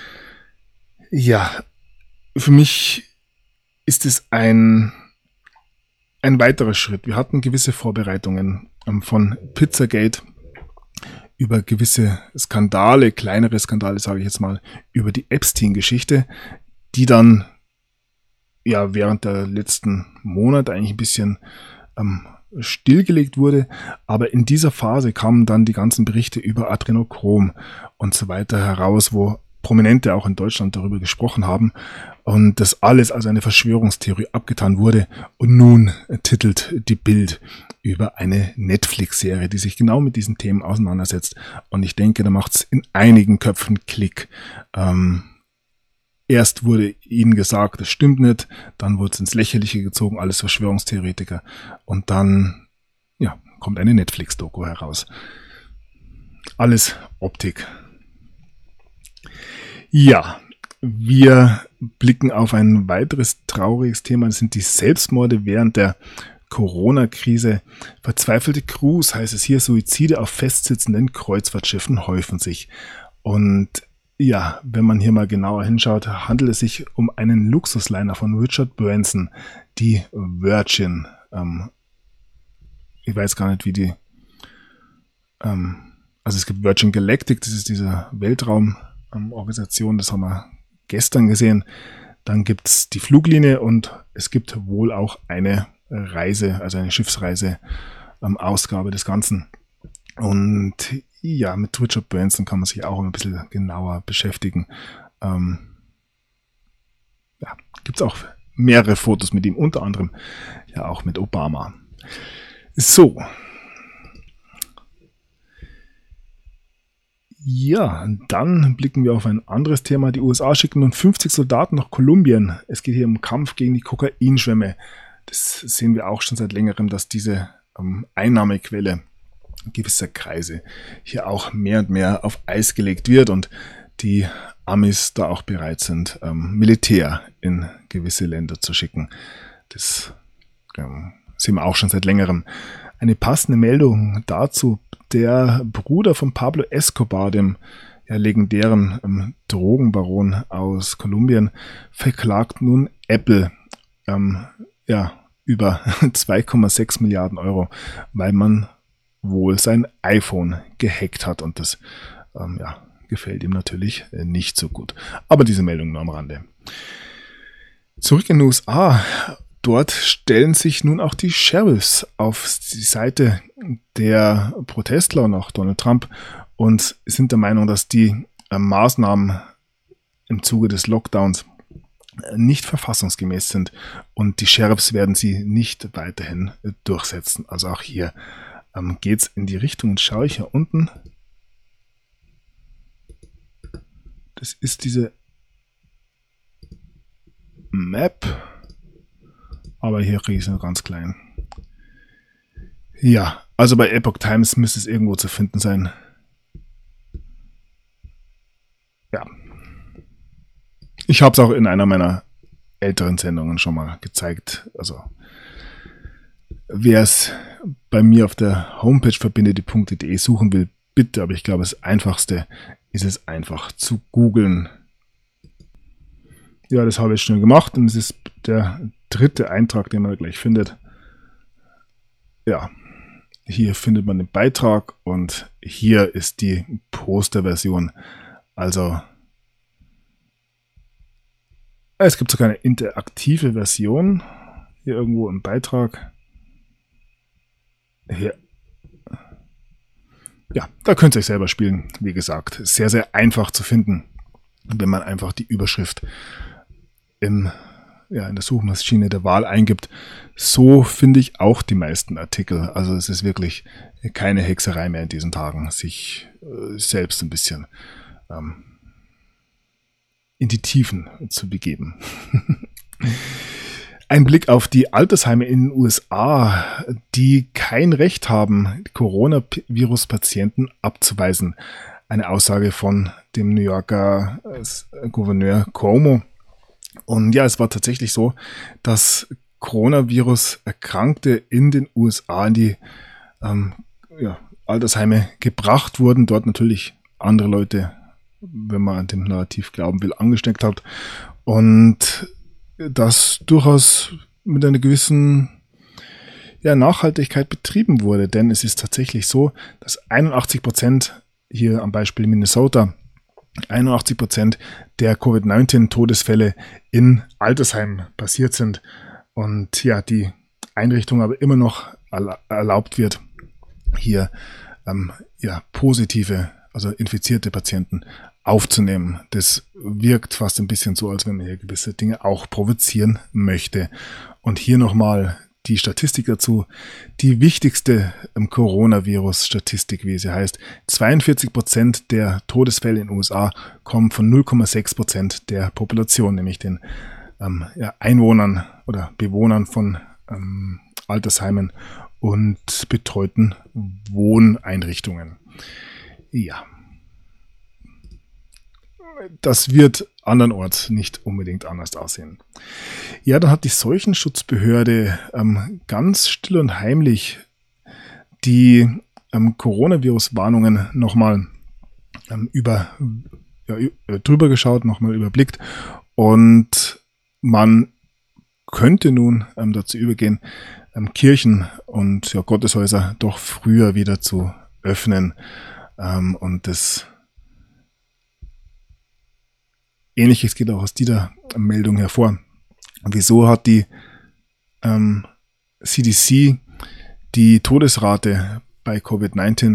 Ja, für mich ist es ein weiterer Schritt. Wir hatten gewisse Vorbereitungen von Pizzagate über gewisse Skandale, kleinere Skandale, sage ich jetzt mal, über die Epstein-Geschichte, die dann während der letzten Monate eigentlich ein bisschen stillgelegt wurde. Aber in dieser Phase kamen dann die ganzen Berichte über Adrenochrom und so weiter heraus, wo Prominente auch in Deutschland darüber gesprochen haben und das alles als eine Verschwörungstheorie abgetan wurde. Und nun titelt die Bild über eine Netflix-Serie, die sich genau mit diesen Themen auseinandersetzt. Und ich denke, da macht es in einigen Köpfen Klick. Erst wurde ihnen gesagt, das stimmt nicht, dann wurde es ins Lächerliche gezogen, alles Verschwörungstheoretiker. Und dann kommt eine Netflix-Doku heraus. Alles Optik. Ja, wir blicken auf ein weiteres trauriges Thema. Das sind die Selbstmorde während der Corona-Krise. Verzweifelte Crews, heißt es hier, Suizide auf festsitzenden Kreuzfahrtschiffen häufen sich. Und ja, wenn man hier mal genauer hinschaut, handelt es sich um einen Luxusliner von Richard Branson, die Virgin. Ich weiß gar nicht, wie die... also es gibt Virgin Galactic, das ist diese Weltraumorganisation, das haben wir gestern gesehen. Dann gibt es die Fluglinie und es gibt wohl auch eine Reise, also eine Schiffsreise, Ausgabe des Ganzen. Und ja, mit Richard Branson kann man sich auch ein bisschen genauer beschäftigen. Gibt es auch mehrere Fotos mit ihm, unter anderem ja auch mit Obama. So. Ja, dann blicken wir auf ein anderes Thema. Die USA schicken nun 50 Soldaten nach Kolumbien. Es geht hier um Kampf gegen die Kokainschwemme. Das sehen wir auch schon seit längerem, dass diese Einnahmequelle gewisser Kreise hier auch mehr und mehr auf Eis gelegt wird und die Amis da auch bereit sind, Militär in gewisse Länder zu schicken. Das sehen wir auch schon seit längerem. Eine passende Meldung dazu: Der Bruder von Pablo Escobar, dem legendären Drogenbaron aus Kolumbien, verklagt nun Apple über 2,6 Milliarden Euro, weil man wohl sein iPhone gehackt hat und das gefällt ihm natürlich nicht so gut. Aber diese Meldung nur am Rande. Zurück in den USA. Dort stellen sich nun auch die Sheriffs auf die Seite der Protestler und auch Donald Trump und sind der Meinung, dass die Maßnahmen im Zuge des Lockdowns nicht verfassungsgemäß sind und die Sheriffs werden sie nicht weiterhin durchsetzen. Also auch hier geht es in die Richtung. Und schaue ich hier unten. Das ist diese Map. Aber hier kriege ich es noch ganz klein. Ja, also bei Epoch Times müsste es irgendwo zu finden sein. Ja. Ich habe es auch in einer meiner älteren Sendungen schon mal gezeigt. Also wer es bei mir auf der Homepage verbindete.de suchen will, bitte. Aber ich glaube, das Einfachste ist es einfach zu googeln. Ja, das habe ich schon gemacht und es ist der dritte Eintrag, den man gleich findet. Ja, hier findet man den Beitrag und hier ist die Posterversion. Also es gibt sogar eine interaktive Version. Hier irgendwo im Beitrag. Hier. Ja, da könnt ihr euch selber spielen. Wie gesagt, sehr, sehr einfach zu finden, wenn man einfach die Überschrift in der Suchmaschine der Wahl eingibt. So finde ich auch die meisten Artikel. Also es ist wirklich keine Hexerei mehr in diesen Tagen, sich selbst ein bisschen in die Tiefen zu begeben. Ein Blick auf die Altersheime in den USA, die kein Recht haben, Coronavirus-Patienten abzuweisen. Eine Aussage von dem New Yorker Gouverneur Cuomo. Und ja, es war tatsächlich so, dass Coronavirus-Erkrankte in den USA in die Altersheime gebracht wurden. Dort natürlich andere Leute, wenn man dem Narrativ glauben will, angesteckt hat. Und das durchaus mit einer gewissen Nachhaltigkeit betrieben wurde. Denn es ist tatsächlich so, dass 81%, hier am Beispiel Minnesota, 81% der Covid-19-Todesfälle in Altersheimen passiert sind und ja, die Einrichtung aber immer noch erlaubt wird, hier positive, also infizierte Patienten aufzunehmen. Das wirkt fast ein bisschen so, als wenn man hier gewisse Dinge auch provozieren möchte. Und hier nochmal die Statistik dazu. Die wichtigste Coronavirus-Statistik, wie sie heißt. 42% der Todesfälle in den USA kommen von 0,6% der Population, nämlich den Einwohnern oder Bewohnern von Altersheimen und betreuten Wohneinrichtungen. Ja. Das wird andernorts nicht unbedingt anders aussehen. Ja, dann hat die Seuchenschutzbehörde ganz still und heimlich die Coronavirus-Warnungen nochmal drüber geschaut, nochmal überblickt, und man könnte nun dazu übergehen, Kirchen und Gotteshäuser doch früher wieder zu öffnen, und das Ähnliches geht auch aus dieser Meldung hervor. Wieso hat die CDC die Todesrate bei Covid-19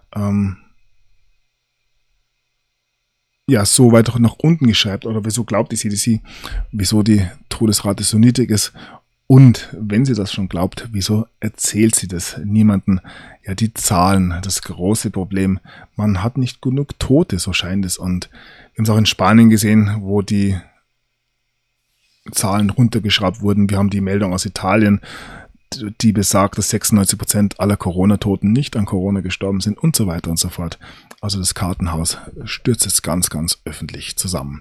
so weit nach unten geschreibt? Oder wieso glaubt die CDC, wieso die Todesrate so niedrig ist? Und wenn sie das schon glaubt, wieso erzählt sie das niemandem? Ja, die Zahlen, das große Problem. Man hat nicht genug Tote, so scheint es. Und wir haben es auch in Spanien gesehen, wo die Zahlen runtergeschraubt wurden. Wir haben die Meldung aus Italien, die besagt, dass 96% aller Corona-Toten nicht an Corona gestorben sind und so weiter und so fort. Also das Kartenhaus stürzt jetzt ganz, ganz öffentlich zusammen.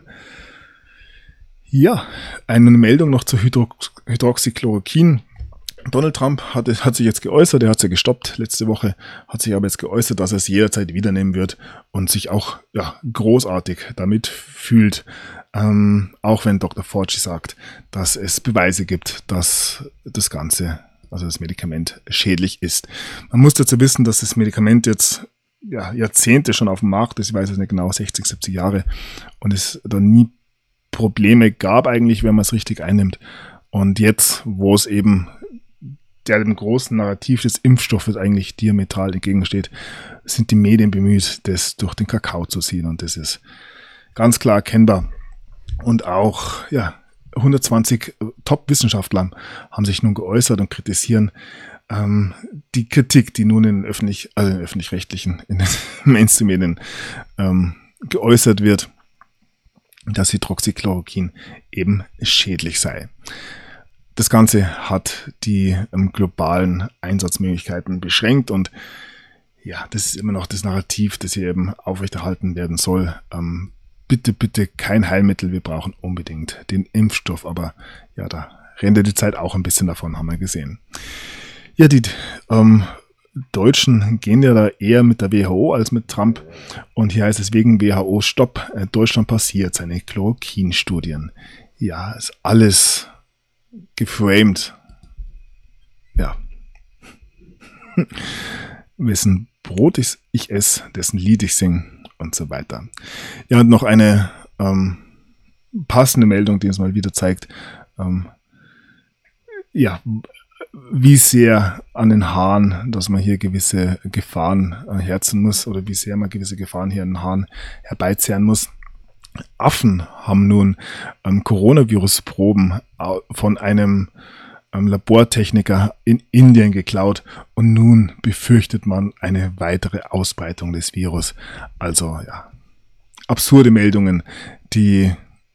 Ja, eine Meldung noch zu Hydroxychloroquin. Donald Trump hat sich jetzt geäußert, er hat es ja gestoppt letzte Woche, hat sich aber jetzt geäußert, dass er es jederzeit wiedernehmen wird und sich auch großartig damit fühlt. Auch wenn Dr. Fauci sagt, dass es Beweise gibt, dass das Ganze, also das Medikament, schädlich ist. Man muss dazu wissen, dass das Medikament jetzt Jahrzehnte schon auf dem Markt ist, ich weiß es nicht genau, 60, 70 Jahre, und es da nie Probleme gab eigentlich, wenn man es richtig einnimmt. Und jetzt, wo es eben dem großen Narrativ des Impfstoffes eigentlich diametral entgegensteht, sind die Medien bemüht, das durch den Kakao zu ziehen. Und das ist ganz klar erkennbar. Und auch 120 Top-Wissenschaftler haben sich nun geäußert und kritisieren die Kritik, die nun in den öffentlich-rechtlichen, in den Mainstream-Medien geäußert wird, dass Hydroxychloroquin eben schädlich sei. Das Ganze hat die globalen Einsatzmöglichkeiten beschränkt, und das ist immer noch das Narrativ, das hier eben aufrechterhalten werden soll. Bitte, bitte kein Heilmittel, wir brauchen unbedingt den Impfstoff, aber da rennt die Zeit auch ein bisschen davon, haben wir gesehen. Ja, die Deutschen gehen ja da eher mit der WHO als mit Trump, und hier heißt es wegen WHO Stopp, Deutschland passiert seine Chloroquin-Studien. Ja, ist alles geframed. Ja. Wessen Brot ich esse, dessen Lied ich singe und so weiter. Ja, und noch eine passende Meldung, die uns mal wieder zeigt, wie sehr an den Haaren, dass man hier gewisse Gefahren herzen muss, oder wie sehr man gewisse Gefahren hier an den Haaren herbeizerren muss. Affen haben nun Coronavirus-Proben von einem Labortechniker in Indien geklaut, und nun befürchtet man eine weitere Ausbreitung des Virus. Also absurde Meldungen, die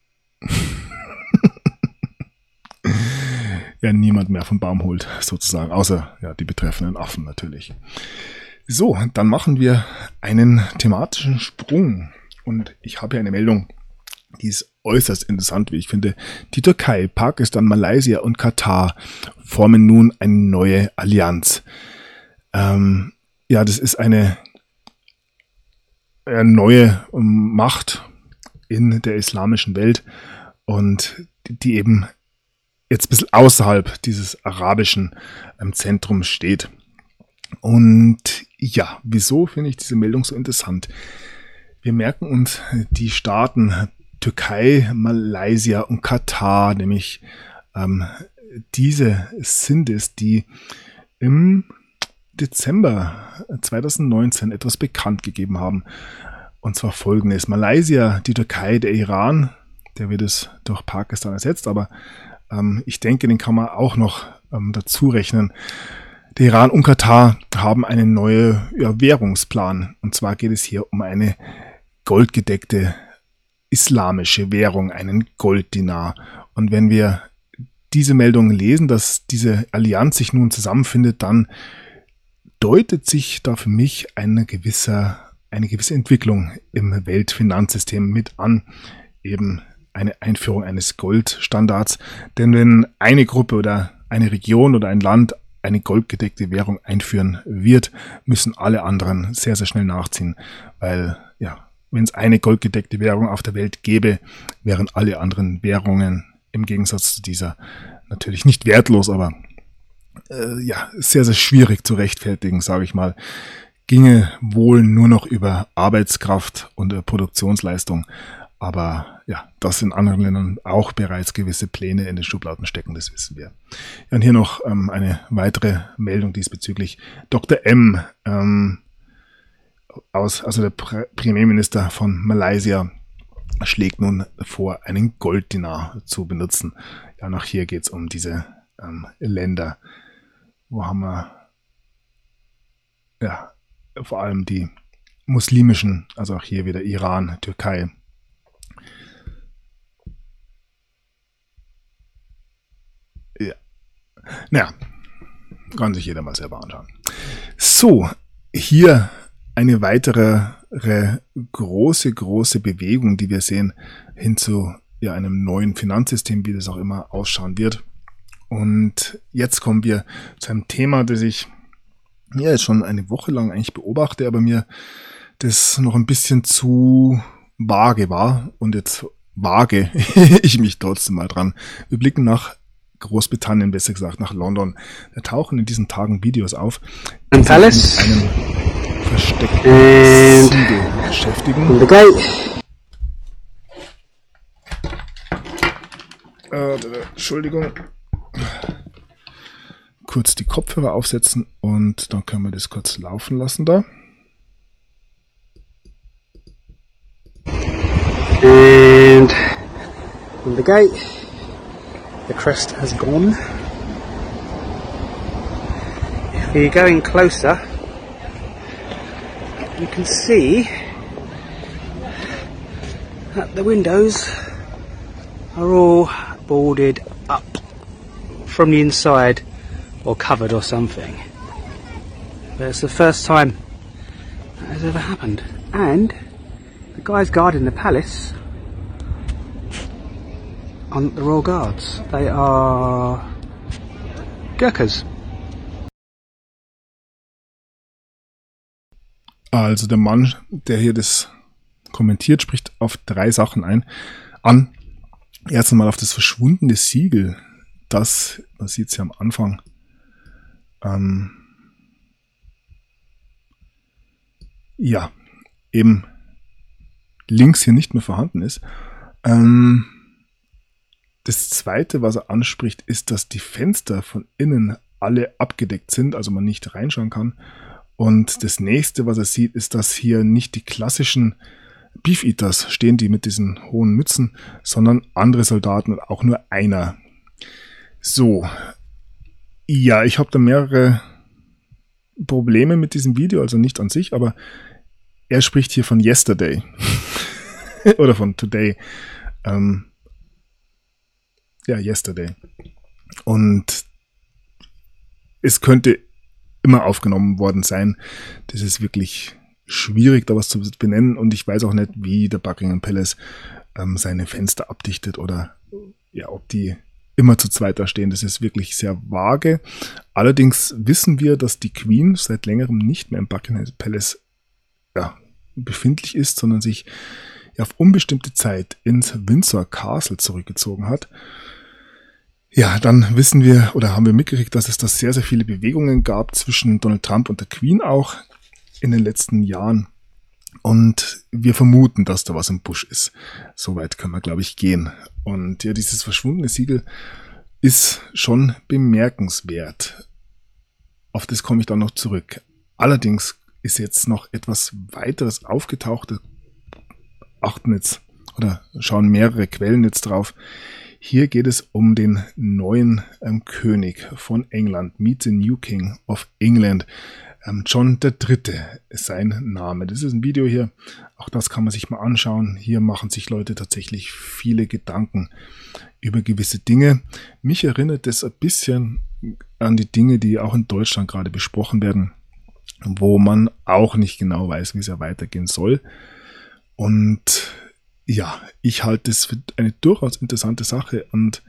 niemand mehr vom Baum holt, sozusagen, außer die betreffenden Affen natürlich. So, dann machen wir einen thematischen Sprung, und ich habe hier eine Meldung, die ist äußerst interessant, wie ich finde. Die Türkei, Pakistan, Malaysia und Katar formen nun eine neue Allianz. Das ist eine neue Macht in der islamischen Welt, und die eben jetzt ein bisschen außerhalb dieses arabischen Zentrums steht. Und wieso finde ich diese Meldung so interessant? Wir merken uns die Staaten Türkei, Malaysia und Katar, nämlich diese sind es, die im Dezember 2019 etwas bekannt gegeben haben. Und zwar folgendes: Malaysia, die Türkei, der Iran, der wird es durch Pakistan ersetzt, aber ich denke, den kann man auch noch dazu rechnen. Der Iran und Katar haben einen neuen Währungsplan. Und zwar geht es hier um eine goldgedeckte islamische Währung, einen Golddinar. Und wenn wir diese Meldung lesen, dass diese Allianz sich nun zusammenfindet, dann deutet sich da für mich eine gewisse Entwicklung im Weltfinanzsystem mit an, eben eine Einführung eines Goldstandards. Denn wenn eine Gruppe oder eine Region oder ein Land eine goldgedeckte Währung einführen wird, müssen alle anderen sehr, sehr schnell nachziehen. Weil, ja, wenn es eine goldgedeckte Währung auf der Welt gäbe, wären alle anderen Währungen im Gegensatz zu dieser natürlich nicht wertlos, aber sehr, sehr schwierig zu rechtfertigen, sage ich mal. Ginge wohl nur noch über Arbeitskraft und Produktionsleistung. Aber ja, dass in anderen Ländern auch bereits gewisse Pläne in den Schubladen stecken, das wissen wir. Ja, und hier noch eine weitere Meldung diesbezüglich. Dr. M, also der Premierminister von Malaysia, schlägt nun vor, einen Golddinar zu benutzen. Ja, und auch hier geht es um diese Länder. Wo haben wir ja vor allem die muslimischen, also auch hier wieder Iran, Türkei. Ja. Naja, kann sich jeder mal selber anschauen. So, hier eine weitere große Bewegung, die wir sehen, hin zu einem neuen Finanzsystem, wie das auch immer ausschauen wird. Und jetzt kommen wir zu einem Thema, das ich jetzt schon eine Woche lang eigentlich beobachte, aber mir das noch ein bisschen zu vage war. Und jetzt wage ich mich trotzdem mal dran. Wir blicken nach Großbritannien, besser gesagt nach London. Da tauchen in diesen Tagen Videos auf, die sich mit einem versteckten Siegel beschäftigen. Entschuldigung. Kurz die Kopfhörer aufsetzen und dann können wir das kurz laufen lassen da. And on the gate, the crest has gone. If you're going closer, you can see that the windows are all boarded up from the inside or covered or something. But it's the first time that has ever happened. And the guys guarding the palace aren't the Royal Guards. They are Gurkhas. Also der Mann, der hier das kommentiert, spricht auf 3 Sachen an. Erst einmal auf das verschwundene Siegel. Man sieht es ja am Anfang. Eben links hier nicht mehr vorhanden ist. Das Zweite, was er anspricht, ist, dass die Fenster von innen alle abgedeckt sind, also man nicht reinschauen kann. Und das Nächste, was er sieht, ist, dass hier nicht die klassischen Beefeaters stehen, die mit diesen hohen Mützen, sondern andere Soldaten und auch nur einer. So, ja, ich habe da mehrere Probleme mit diesem Video, also nicht an sich, aber er spricht hier von Yesterday oder von Today. Yesterday. Und es könnte immer aufgenommen worden sein. Das ist wirklich schwierig, da was zu benennen, und ich weiß auch nicht, wie der Buckingham Palace seine Fenster abdichtet oder ob die immer zu zweit da stehen. Das ist wirklich sehr vage. Allerdings wissen wir, dass die Queen seit längerem nicht mehr im Buckingham Palace befindlich ist, sondern sich auf unbestimmte Zeit ins Windsor Castle zurückgezogen hat. Ja, dann wissen wir oder haben wir mitgekriegt, dass es da sehr, sehr viele Bewegungen gab zwischen Donald Trump und der Queen auch in den letzten Jahren. Und wir vermuten, dass da was im Busch ist. Soweit können wir, glaube ich, gehen. Und ja, dieses verschwundene Siegel ist schon bemerkenswert. Auf das komme ich dann noch zurück. Allerdings ist jetzt noch etwas weiteres aufgetaucht. Da achten jetzt oder schauen mehrere Quellen jetzt drauf. Hier geht es um den neuen König von England, Meet the New King of England. John III. ist sein Name. Das ist ein Video hier, auch das kann man sich mal anschauen. Hier machen sich Leute tatsächlich viele Gedanken über gewisse Dinge. Mich erinnert das ein bisschen an die Dinge, die auch in Deutschland gerade besprochen werden, wo man auch nicht genau weiß, wie es ja weitergehen soll. Und ja, ich halte es für eine durchaus interessante Sache und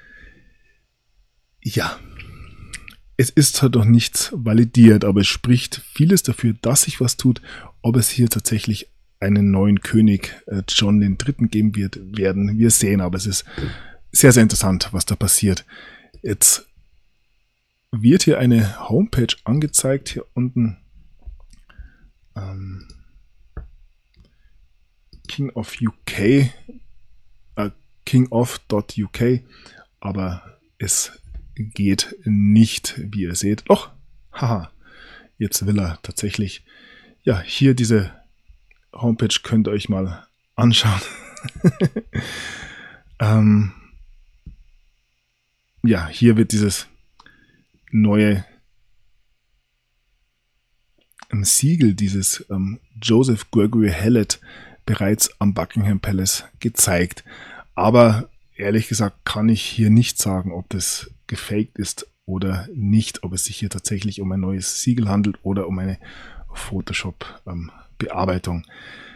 ja, es ist halt noch nichts validiert, aber es spricht vieles dafür, dass sich was tut. Ob es hier tatsächlich einen neuen König, John III. Geben wird, werden wir sehen. Aber es ist sehr, sehr interessant, was da passiert. Jetzt wird hier eine Homepage angezeigt, hier unten. King of UK, kingof.uk, aber es geht nicht, wie ihr seht. Och, haha, jetzt will er tatsächlich. Ja, hier diese Homepage könnt ihr euch mal anschauen. Ja, hier wird dieses neue Siegel, dieses Joseph Gregory Hallett, bereits am Buckingham Palace gezeigt. Aber ehrlich gesagt kann ich hier nicht sagen, ob das gefaked ist oder nicht, ob es sich hier tatsächlich um ein neues Siegel handelt oder um eine Photoshop-Bearbeitung.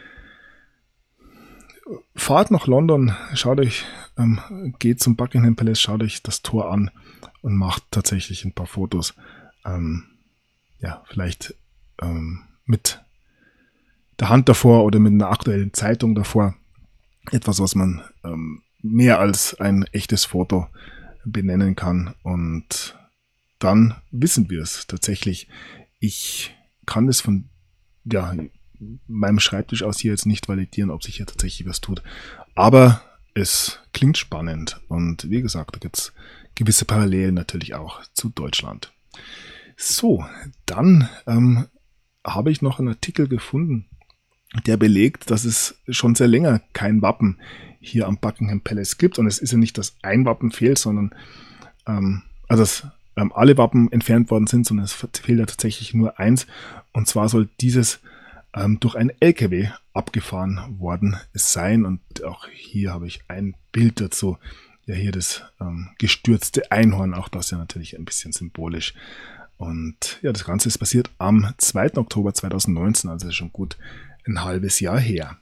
Fahrt nach London, schaut euch, geht zum Buckingham Palace, schaut euch das Tor an und macht tatsächlich ein paar Fotos. Ja, vielleicht mit der Hand davor oder mit einer aktuellen Zeitung davor. Etwas, was man mehr als ein echtes Foto benennen kann. Und dann wissen wir es tatsächlich. Ich kann es von meinem Schreibtisch aus hier jetzt nicht validieren, ob sich hier tatsächlich was tut. Aber es klingt spannend. Und wie gesagt, da gibt es gewisse Parallelen natürlich auch zu Deutschland. So, dann habe ich noch einen Artikel gefunden, der belegt, dass es schon sehr länger kein Wappen hier am Buckingham Palace gibt. Und es ist ja nicht, dass ein Wappen fehlt, sondern dass alle Wappen entfernt worden sind, sondern es fehlt ja tatsächlich nur eins. Und zwar soll dieses durch einen LKW abgefahren worden sein. Und auch hier habe ich ein Bild dazu. Ja, hier das gestürzte Einhorn, auch das ja natürlich ein bisschen symbolisch. Und ja, das Ganze ist passiert am 2. Oktober 2019, also schon gut ein halbes Jahr her.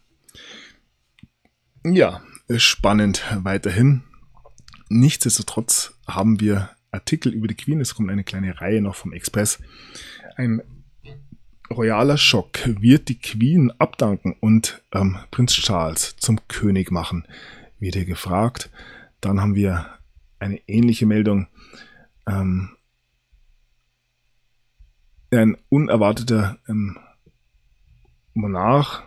Ja, spannend weiterhin. Nichtsdestotrotz haben wir Artikel über die Queen. Es kommt eine kleine Reihe noch vom Express. Ein royaler Schock. Wird die Queen abdanken und Prinz Charles zum König machen? Wird hier gefragt. Dann haben wir eine ähnliche Meldung. Ein unerwarteter Monarch.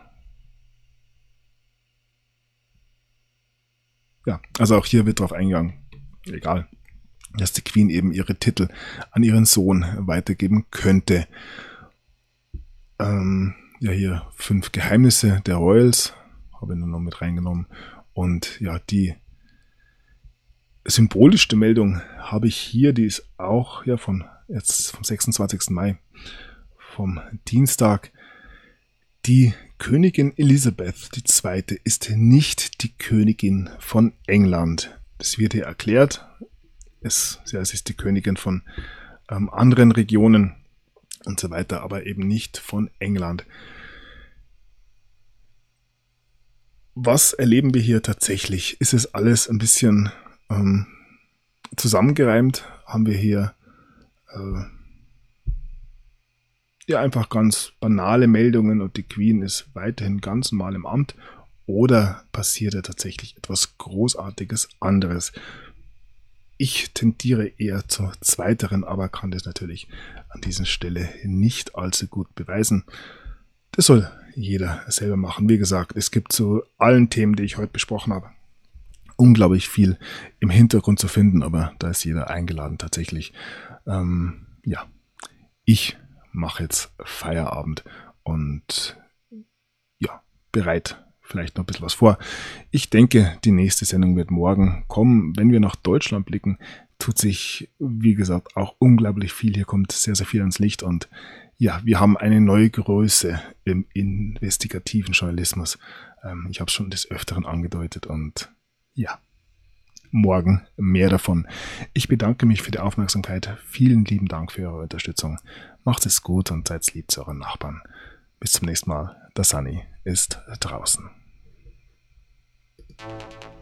Ja, also auch hier wird drauf eingegangen. Egal. Dass die Queen eben ihre Titel an ihren Sohn weitergeben könnte. Ja, hier 5 Geheimnisse der Royals. Habe ich nur noch mit reingenommen. Und ja, die symbolischste Meldung habe ich hier. Die ist auch ja vom 26. Mai. Vom Dienstag. Die Königin Elisabeth II. Ist nicht die Königin von England. Das wird hier erklärt. Es ist die Königin von anderen Regionen und so weiter, aber eben nicht von England. Was erleben wir hier tatsächlich? Ist es alles ein bisschen zusammengereimt? Haben wir hier einfach ganz banale Meldungen und die Queen ist weiterhin ganz normal im Amt? Oder passiert da tatsächlich etwas Großartiges anderes? Ich tendiere eher zur zweiteren, aber kann das natürlich an dieser Stelle nicht allzu gut beweisen. Das soll jeder selber machen. Wie gesagt, es gibt zu allen Themen, die ich heute besprochen habe, unglaublich viel im Hintergrund zu finden, aber da ist jeder eingeladen tatsächlich. Ich mache jetzt Feierabend und ja, bereit vielleicht noch ein bisschen was vor. Ich denke, die nächste Sendung wird morgen kommen. Wenn wir nach Deutschland blicken, tut sich, wie gesagt, auch unglaublich viel. Hier kommt sehr, sehr viel ans Licht und ja, wir haben eine neue Größe im investigativen Journalismus. Ich habe es schon des Öfteren angedeutet und ja, morgen mehr davon. Ich bedanke mich für die Aufmerksamkeit. Vielen lieben Dank für eure Unterstützung. Macht es gut und seid lieb zu euren Nachbarn. Bis zum nächsten Mal. Der Sunny ist draußen.